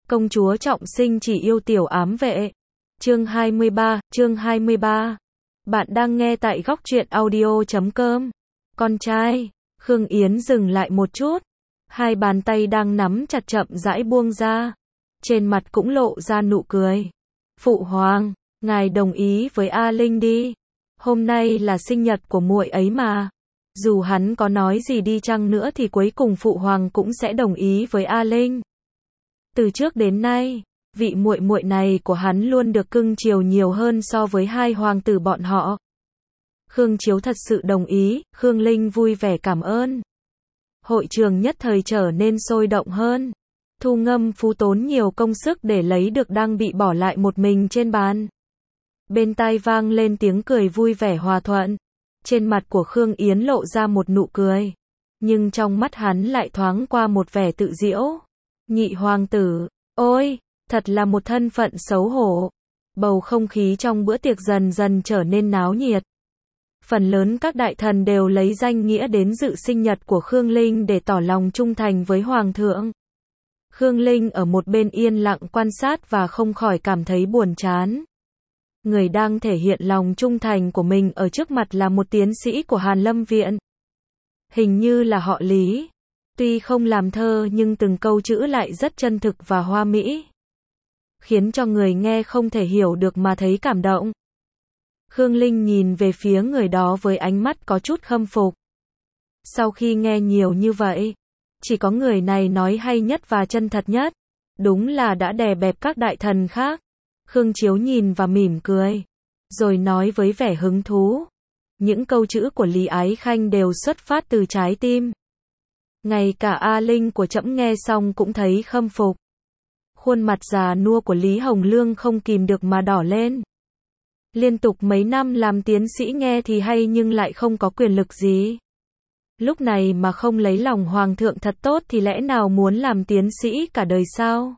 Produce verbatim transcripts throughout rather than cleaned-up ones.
Công chúa trọng sinh chỉ yêu tiểu ám vệ. Chương hai mươi ba, chương hai mươi ba. Bạn đang nghe tại góc truyện audio chấm com. Con trai, Khương Yến dừng lại một chút. Hai bàn tay đang nắm chặt chậm rãi buông ra. Trên mặt cũng lộ ra nụ cười. Phụ hoàng, ngài đồng ý với A Linh đi. Hôm nay là sinh nhật của muội ấy mà. Dù hắn có nói gì đi chăng nữa thì cuối cùng phụ hoàng cũng sẽ đồng ý với A Linh. Từ trước đến nay, vị muội muội này của hắn luôn được cưng chiều nhiều hơn so với hai hoàng tử bọn họ. Khương Chiếu thật sự đồng ý, Khương Linh vui vẻ cảm ơn. Hội trường nhất thời trở nên sôi động hơn. Thu Ngâm Phú tốn nhiều công sức để lấy được đang bị bỏ lại một mình trên bàn. Bên tai vang lên tiếng cười vui vẻ hòa thuận. Trên mặt của Khương Yến lộ ra một nụ cười. Nhưng trong mắt hắn lại thoáng qua một vẻ tự giễu. Nhị hoàng tử, ôi, thật là một thân phận xấu hổ. Bầu không khí trong bữa tiệc dần dần trở nên náo nhiệt. Phần lớn các đại thần đều lấy danh nghĩa đến dự sinh nhật của Khương Linh để tỏ lòng trung thành với hoàng thượng. Khương Linh ở một bên yên lặng quan sát và không khỏi cảm thấy buồn chán. Người đang thể hiện lòng trung thành của mình ở trước mặt là một tiến sĩ của Hàn Lâm Viện. Hình như là họ Lý. Tuy không làm thơ nhưng từng câu chữ lại rất chân thực và hoa mỹ. Khiến cho người nghe không thể hiểu được mà thấy cảm động. Khương Linh nhìn về phía người đó với ánh mắt có chút khâm phục. Sau khi nghe nhiều như vậy, chỉ có người này nói hay nhất và chân thật nhất. Đúng là đã đè bẹp các đại thần khác. Khương Chiếu nhìn và mỉm cười. Rồi nói với vẻ hứng thú. Những câu chữ của Lý Ái Khanh đều xuất phát từ trái tim. Ngay cả A Linh của trẫm nghe xong cũng thấy khâm phục. Khuôn mặt già nua của Lý Hồng Lương không kìm được mà đỏ lên. Liên tục mấy năm làm tiến sĩ nghe thì hay nhưng lại không có quyền lực gì. Lúc này mà không lấy lòng hoàng thượng thật tốt thì lẽ nào muốn làm tiến sĩ cả đời sao?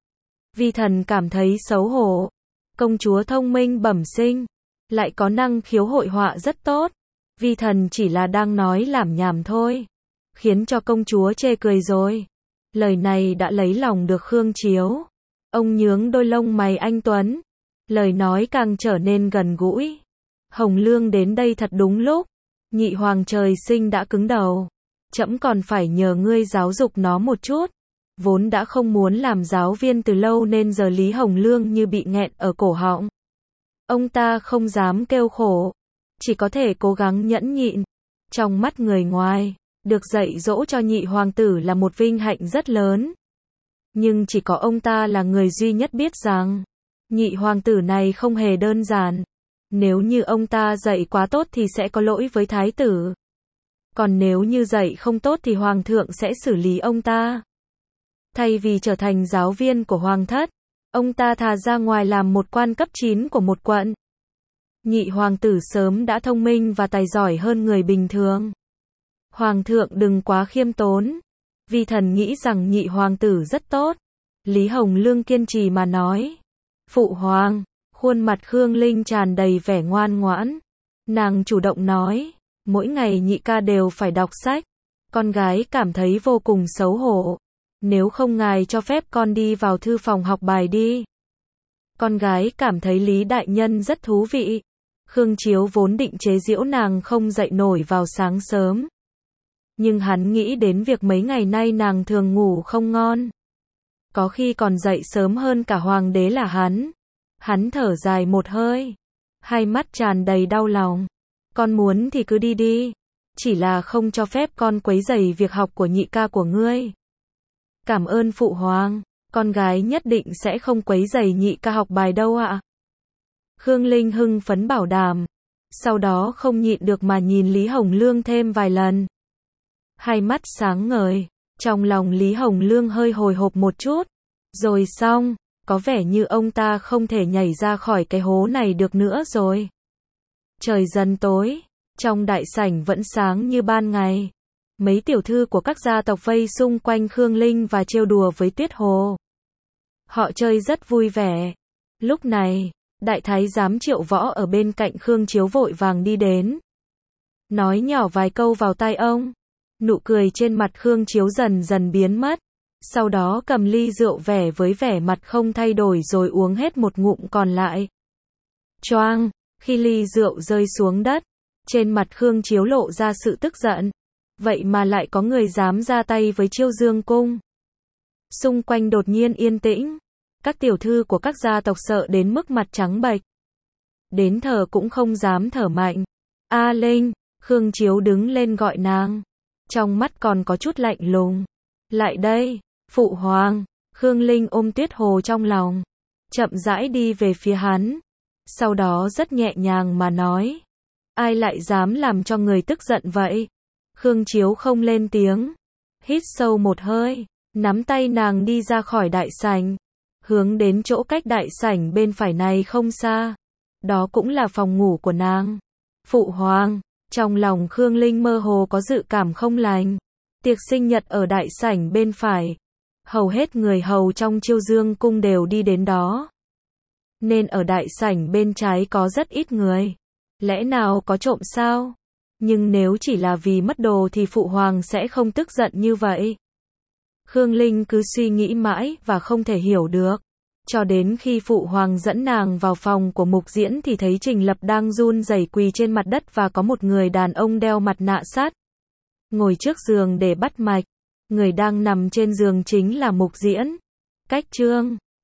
Vi thần cảm thấy xấu hổ. Công chúa thông minh bẩm sinh, lại có năng khiếu hội họa rất tốt. Vi thần chỉ là đang nói lảm nhảm thôi. Khiến cho công chúa chê cười rồi. Lời này đã lấy lòng được Khương Chiếu. Ông nhướng đôi lông mày anh tuấn. Lời nói càng trở nên gần gũi. Hồng Lương đến đây thật đúng lúc. Nhị hoàng trời sinh đã cứng đầu. Trẫm còn phải nhờ ngươi giáo dục nó một chút. Vốn đã không muốn làm giáo viên từ lâu nên giờ Lý Hồng Lương như bị nghẹn ở cổ họng. Ông ta không dám kêu khổ. Chỉ có thể cố gắng nhẫn nhịn. Trong mắt người ngoài, được dạy dỗ cho nhị hoàng tử là một vinh hạnh rất lớn. Nhưng chỉ có ông ta là người duy nhất biết rằng, nhị hoàng tử này không hề đơn giản. Nếu như ông ta dạy quá tốt thì sẽ có lỗi với thái tử. Còn nếu như dạy không tốt thì hoàng thượng sẽ xử lý ông ta. Thay vì trở thành giáo viên của hoàng thất, ông ta thà ra ngoài làm một quan cấp chín của một quận. Nhị hoàng tử sớm đã thông minh và tài giỏi hơn người bình thường. Hoàng thượng đừng quá khiêm tốn. Vi thần nghĩ rằng nhị hoàng tử rất tốt. Lý Hồng Lương kiên trì mà nói. Phụ hoàng, khuôn mặt Khương Linh tràn đầy vẻ ngoan ngoãn. Nàng chủ động nói, mỗi ngày nhị ca đều phải đọc sách. Con gái cảm thấy vô cùng xấu hổ. Nếu không ngài cho phép con đi vào thư phòng học bài đi. Con gái cảm thấy Lý đại nhân rất thú vị. Khương Chiếu vốn định chế giễu nàng không dậy nổi vào sáng sớm. Nhưng hắn nghĩ đến việc mấy ngày nay nàng thường ngủ không ngon. Có khi còn dậy sớm hơn cả hoàng đế là hắn. Hắn thở dài một hơi. Hai mắt tràn đầy đau lòng. Con muốn thì cứ đi đi. Chỉ là không cho phép con quấy rầy việc học của nhị ca của ngươi. Cảm ơn phụ hoàng. Con gái nhất định sẽ không quấy rầy nhị ca học bài đâu ạ. Khương Linh hưng phấn bảo đảm. Sau đó không nhịn được mà nhìn Lý Hồng Lương thêm vài lần. Hai mắt sáng ngời. Trong lòng Lý Hồng Lương hơi hồi hộp một chút. Rồi xong, có vẻ như ông ta không thể nhảy ra khỏi cái hố này được nữa rồi. Trời dần tối. Trong đại sảnh vẫn sáng như ban ngày. Mấy tiểu thư của các gia tộc vây xung quanh Khương Linh và trêu đùa với Tuyết Hồ. Họ chơi rất vui vẻ. Lúc này, đại thái giám Triệu Võ ở bên cạnh Khương Chiếu vội vàng đi đến. Nói nhỏ vài câu vào tai ông. Nụ cười trên mặt Khương Chiếu dần dần biến mất. Sau đó cầm ly rượu vẻ với vẻ mặt không thay đổi rồi uống hết một ngụm còn lại. Choang, khi ly rượu rơi xuống đất, trên mặt Khương Chiếu lộ ra sự tức giận. Vậy mà lại có người dám ra tay với Chiêu Dương cung. Xung quanh đột nhiên yên tĩnh. Các tiểu thư của các gia tộc sợ đến mức mặt trắng bệch. Đến thở cũng không dám thở mạnh. A Linh, Khương Chiếu đứng lên gọi nàng. Trong mắt còn có chút lạnh lùng. Lại đây, phụ hoàng. Khương Linh ôm Tuyết Hồ trong lòng. Chậm rãi đi về phía hắn. Sau đó rất nhẹ nhàng mà nói. Ai lại dám làm cho người tức giận vậy? Khương Chiếu không lên tiếng. Hít sâu một hơi. Nắm tay nàng đi ra khỏi đại sảnh. Hướng đến chỗ cách đại sảnh bên phải này không xa. Đó cũng là phòng ngủ của nàng. Phụ hoàng. Trong lòng Khương Linh mơ hồ có dự cảm không lành. Tiệc sinh nhật ở đại sảnh bên phải. Hầu hết người hầu trong Chiêu Dương cung đều đi đến đó. Nên ở đại sảnh bên trái có rất ít người. Lẽ nào có trộm sao? Nhưng nếu chỉ là vì mất đồ thì phụ hoàng sẽ không tức giận như vậy. Khương Linh cứ suy nghĩ mãi và không thể hiểu được. Cho đến khi phụ hoàng dẫn nàng vào phòng của Mục Diễn thì thấy Trình Lập đang run rẩy quỳ trên mặt đất và có một người đàn ông đeo mặt nạ sắt. Ngồi trước giường để bắt mạch. Người đang nằm trên giường chính là Mục Diễn. Cách Trương